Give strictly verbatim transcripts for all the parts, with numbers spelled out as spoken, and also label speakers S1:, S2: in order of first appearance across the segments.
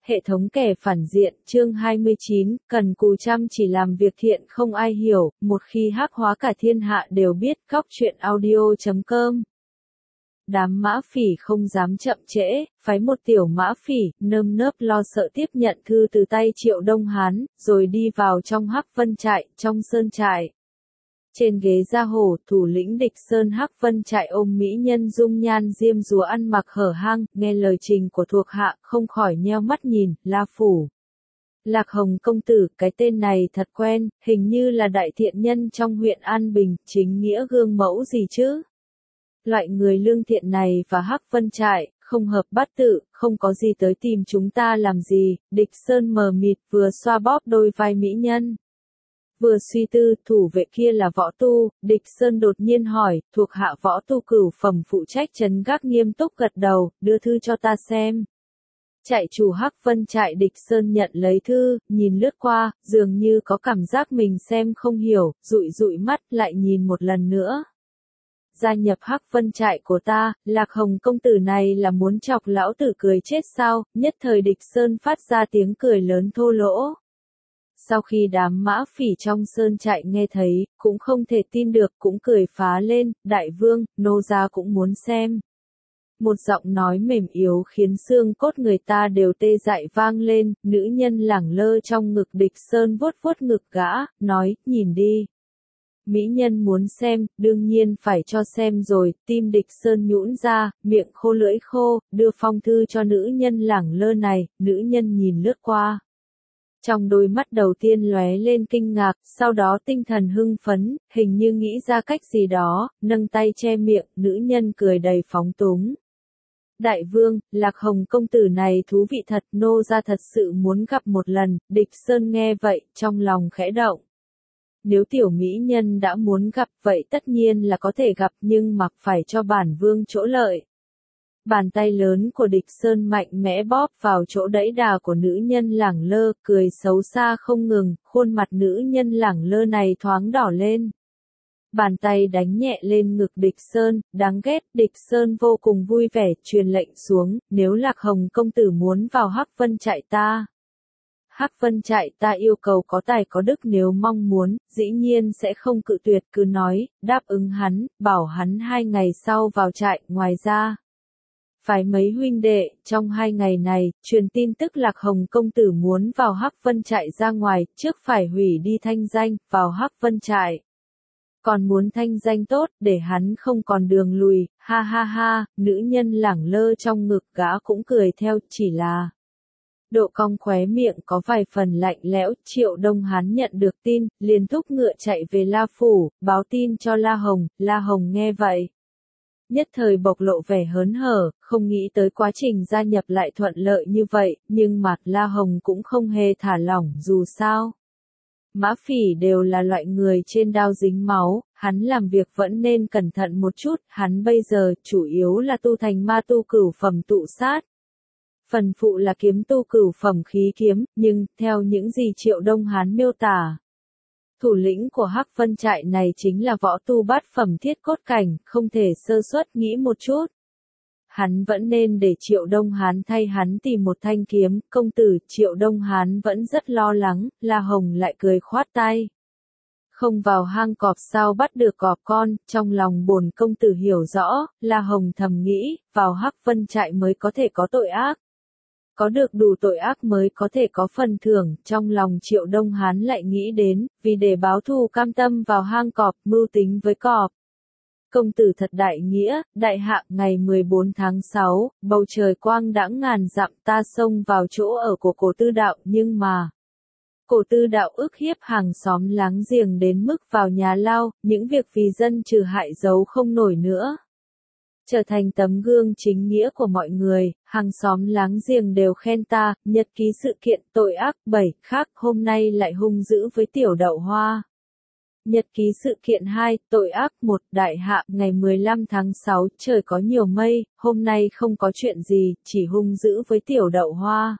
S1: Hệ thống kẻ phản diện, chương hai mươi chín, cần cù chăm chỉ làm việc thiện không ai hiểu, một khi hắc hóa cả thiên hạ đều biết, cóc truyện audio chấm com. Đám mã phỉ không dám chậm trễ, phái một tiểu mã phỉ, nơm nớp lo sợ tiếp nhận thư từ tay Triệu Đông Hán, rồi đi vào trong Hắc Vân trại, trong sơn trại. Trên ghế gia hổ, thủ lĩnh địch sơn Hắc Vân trại ôm mỹ nhân dung nhan diêm dúa ăn mặc hở hang, nghe lời trình của thuộc hạ, không khỏi nheo mắt nhìn, La Phủ. Lạc Hồng công tử, cái tên này thật quen, hình như là đại thiện nhân trong huyện An Bình, chính nghĩa gương mẫu gì chứ? Loại người lương thiện này và Hắc Vân trại, không hợp bát tự, không có gì tới tìm chúng ta làm gì, địch sơn mờ mịt vừa xoa bóp đôi vai mỹ nhân. Vừa suy tư, thủ vệ kia là võ tu, địch sơn đột nhiên hỏi, thuộc hạ võ tu cửu phẩm phụ trách trấn gác nghiêm túc gật đầu, đưa thư cho ta xem. Trại chủ Hắc Vân trại địch sơn nhận lấy thư, nhìn lướt qua, dường như có cảm giác mình xem không hiểu, dụi dụi mắt lại nhìn một lần nữa. Gia nhập Hắc Vân trại của ta, Lạc Hồng công tử này là muốn chọc lão tử cười chết sao, nhất thời địch sơn phát ra tiếng cười lớn thô lỗ. Sau khi đám mã phỉ trong sơn trại nghe thấy, cũng không thể tin được, cũng cười phá lên, đại vương, nô gia cũng muốn xem. Một giọng nói mềm yếu khiến xương cốt người ta đều tê dại vang lên, nữ nhân lẳng lơ trong ngực địch sơn vuốt vuốt ngực gã, nói, nhìn đi. Mỹ nhân muốn xem, đương nhiên phải cho xem rồi, tim địch sơn nhũn ra, miệng khô lưỡi khô, đưa phong thư cho nữ nhân lẳng lơ này, nữ nhân nhìn lướt qua. Trong đôi mắt đầu tiên lóe lên kinh ngạc, sau đó tinh thần hưng phấn, hình như nghĩ ra cách gì đó, nâng tay che miệng, nữ nhân cười đầy phóng túng. Đại vương, Lạc Hồng công tử này thú vị thật, nô gia thật sự muốn gặp một lần, địch sơn nghe vậy, trong lòng khẽ động. Nếu tiểu mỹ nhân đã muốn gặp vậy tất nhiên là có thể gặp nhưng mặc phải cho bản vương chỗ lợi. Bàn tay lớn của địch sơn mạnh mẽ bóp vào chỗ đẫy đà của nữ nhân lẳng lơ, cười xấu xa không ngừng, khuôn mặt nữ nhân lẳng lơ này thoáng đỏ lên. Bàn tay đánh nhẹ lên ngực địch sơn, đáng ghét, địch sơn vô cùng vui vẻ, truyền lệnh xuống, nếu Lạc Hồng công tử muốn vào Hắc Vân trại ta. Hắc Vân trại ta yêu cầu có tài có đức, nếu mong muốn, dĩ nhiên sẽ không cự tuyệt, cứ nói, đáp ứng hắn, bảo hắn hai ngày sau vào trại, ngoài ra. Phải mấy huynh đệ, trong hai ngày này, truyền tin tức Lạc Hồng công tử muốn vào Hắc Vân trại ra ngoài, trước phải hủy đi thanh danh, vào Hắc Vân trại. Còn muốn thanh danh tốt, để hắn không còn đường lùi, ha ha ha, nữ nhân lẳng lơ trong ngực gã cũng cười theo, chỉ là độ cong khóe miệng có vài phần lạnh lẽo. Triệu Đông Hán nhận được tin, liền thúc ngựa chạy về La Phủ, báo tin cho La Hồng. La Hồng nghe vậy, nhất thời bộc lộ vẻ hớn hở, không nghĩ tới quá trình gia nhập lại thuận lợi như vậy, nhưng mặt La Hồng cũng không hề thả lỏng, dù sao. Mã phỉ đều là loại người trên đao dính máu, hắn làm việc vẫn nên cẩn thận một chút, hắn bây giờ chủ yếu là tu thành ma tu cửu phẩm tụ sát. Phần phụ là kiếm tu cửu phẩm khí kiếm, nhưng, theo những gì Triệu Đông Hán miêu tả, thủ lĩnh của Hắc Vân trại này chính là võ tu bát phẩm thiết cốt cảnh, không thể sơ suất, nghĩ một chút. Hắn vẫn nên để Triệu Đông Hán thay hắn tìm một thanh kiếm, công tử. Triệu Đông Hán vẫn rất lo lắng, La Hồng lại cười khoát tay. Không vào hang cọp sao bắt được cọp con, trong lòng bổn công tử hiểu rõ, La Hồng thầm nghĩ, vào Hắc Vân trại mới có thể có tội ác. Có được đủ tội ác mới có thể có phần thưởng, trong lòng Triệu Đông Hán lại nghĩ đến, vì để báo thù cam tâm vào hang cọp, mưu tính với cọp. Công tử thật đại nghĩa, đại hạ, ngày mười bốn tháng sáu, bầu trời quang đãng ngàn dặm, ta xông vào chỗ ở của cổ tư đạo, nhưng mà cổ tư đạo ức hiếp hàng xóm láng giềng đến mức vào nhà lao, những việc vì dân trừ hại giấu không nổi nữa. Trở thành tấm gương chính nghĩa của mọi người, hàng xóm láng giềng đều khen ta. Nhật ký sự kiện tội ác bảy khác, hôm nay lại hung dữ với tiểu đậu hoa. Nhật ký sự kiện hai, tội ác một, đại hạ, ngày mười lăm tháng sáu, trời có nhiều mây, hôm nay không có chuyện gì, chỉ hung dữ với tiểu đậu hoa.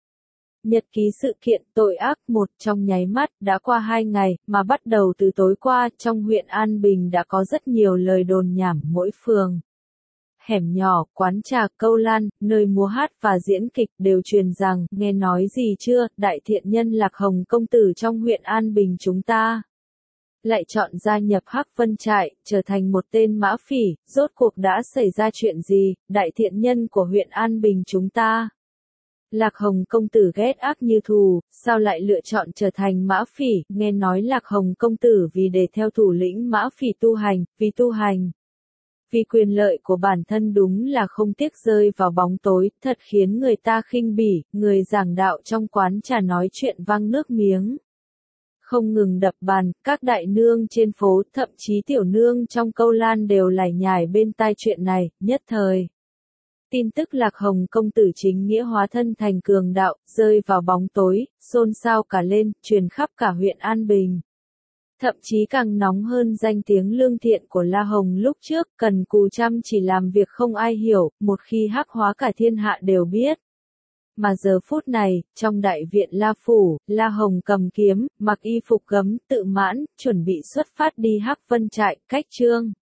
S1: Nhật ký sự kiện tội ác một, trong nháy mắt, đã qua hai ngày, mà bắt đầu từ tối qua, trong huyện An Bình đã có rất nhiều lời đồn nhảm mỗi phường. hẻm nhỏ, quán trà, câu lan, nơi múa hát và diễn kịch đều truyền rằng, nghe nói gì chưa, đại thiện nhân Lạc Hồng công tử trong huyện An Bình chúng ta lại chọn gia nhập Hắc Vân Trại, trở thành một tên mã phỉ, rốt cuộc đã xảy ra chuyện gì, đại thiện nhân của huyện An Bình chúng ta. Lạc Hồng công tử ghét ác như thù, sao lại lựa chọn trở thành mã phỉ, nghe nói Lạc Hồng công tử vì để theo thủ lĩnh mã phỉ tu hành, vì tu hành. Vì quyền lợi của bản thân đúng là không tiếc rơi vào bóng tối, thật khiến người ta khinh bỉ, người giảng đạo trong quán trà nói chuyện văng nước miếng. Không ngừng đập bàn, các đại nương trên phố, thậm chí tiểu nương trong câu lan đều lải nhải bên tai chuyện này, nhất thời. Tin tức Lạc Hồng công tử chính nghĩa hóa thân thành cường đạo, rơi vào bóng tối, xôn xao cả lên, truyền khắp cả huyện An Bình. Thậm chí càng nóng hơn danh tiếng lương thiện của La Hồng lúc trước, cần cù chăm chỉ làm việc không ai hiểu, một khi hắc hóa cả thiên hạ đều biết. Mà giờ phút này, trong đại viện La Phủ, La Hồng cầm kiếm, mặc y phục gấm, tự mãn, chuẩn bị xuất phát đi Hắc Vân Trại, cách Trương